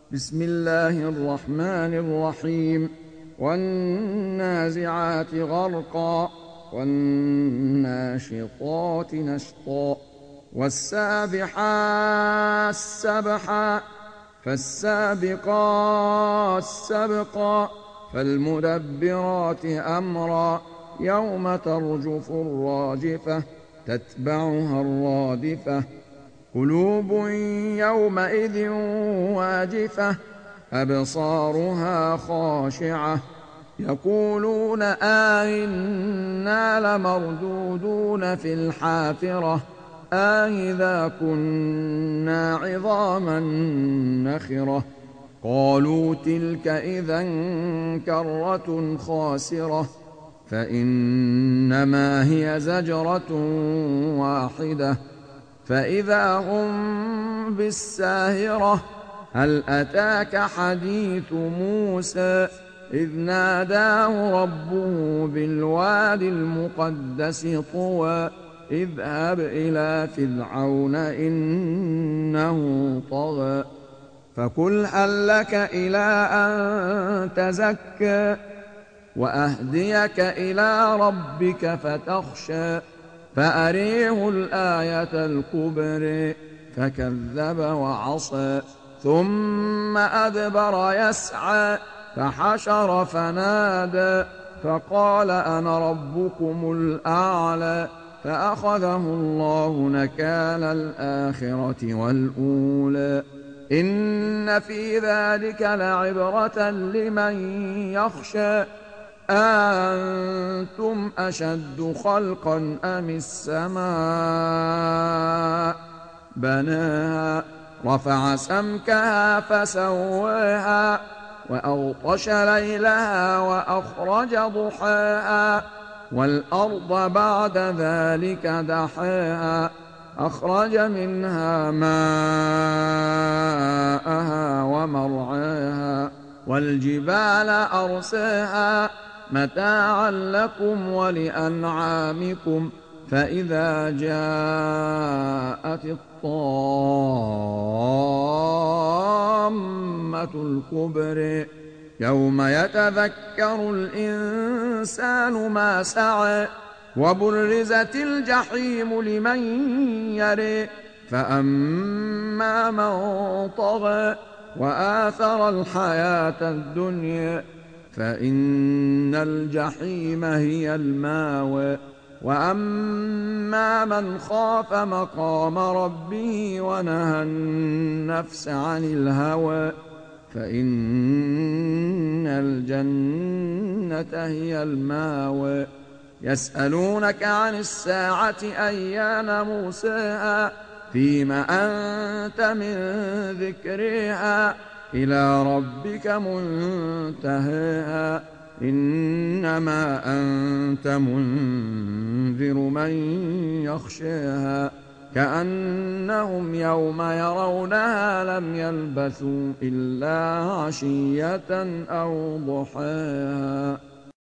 بسم الله الرحمن الرحيم والنازعات غرقا والناشطات نشطا والسابحات سبحا فالسابقات سبقا فالمدبرات أمرا يوم ترجف الراجفة تتبعها الرادفة قلوب يومئذ واجفة أبصارها خاشعة يقولون أئنا لمردودون في الحافرة أئذا كنا عظاما نخرة قالوا تلك إذا كرة خاسرة فإنما هي زجرة واحدة فإذا هم بالساهرة هل أتاك حديث موسى إذ ناداه ربه بالوادي المقدس طوى اذهب إلى فرعون إنه طغى فقل هل لك إلى أن تزكى وأهديك إلى ربك فتخشى فأريه الآية الكبرى فكذب وعصى ثم أدبر يسعى فحشر فنادى فقال أنا ربكم الأعلى فأخذه الله نكال الآخرة والأولى إن في ذلك لعبرة لمن يخشى أأنتم أشد خلقا أم السماء بناها رفع سمكها فسواها وأغطش ليلها وأخرج ضحاها والأرض بعد ذلك دحاها أخرج منها ماءها ومرعاها والجبال أرساها متاعا لكم ولأنعامكم فإذا جاءت الطامة الكبرى يوم يتذكر الإنسان ما سعى وبرزت الجحيم لمن يرى فأما من طغى وآثر الحياة الدنيا فإن الجحيم هي الماوى وأما من خاف مقام ربه ونهى النفس عن الهوى فإن الجنة هي الماوى يسألونك عن الساعة أيان مرساها فيم أنت من ذكرها إلى ربك منتهاها إنما أنت منذر من يخشاها كأنهم يوم يرونها لم يلبثوا إلا عشية أو ضحاها.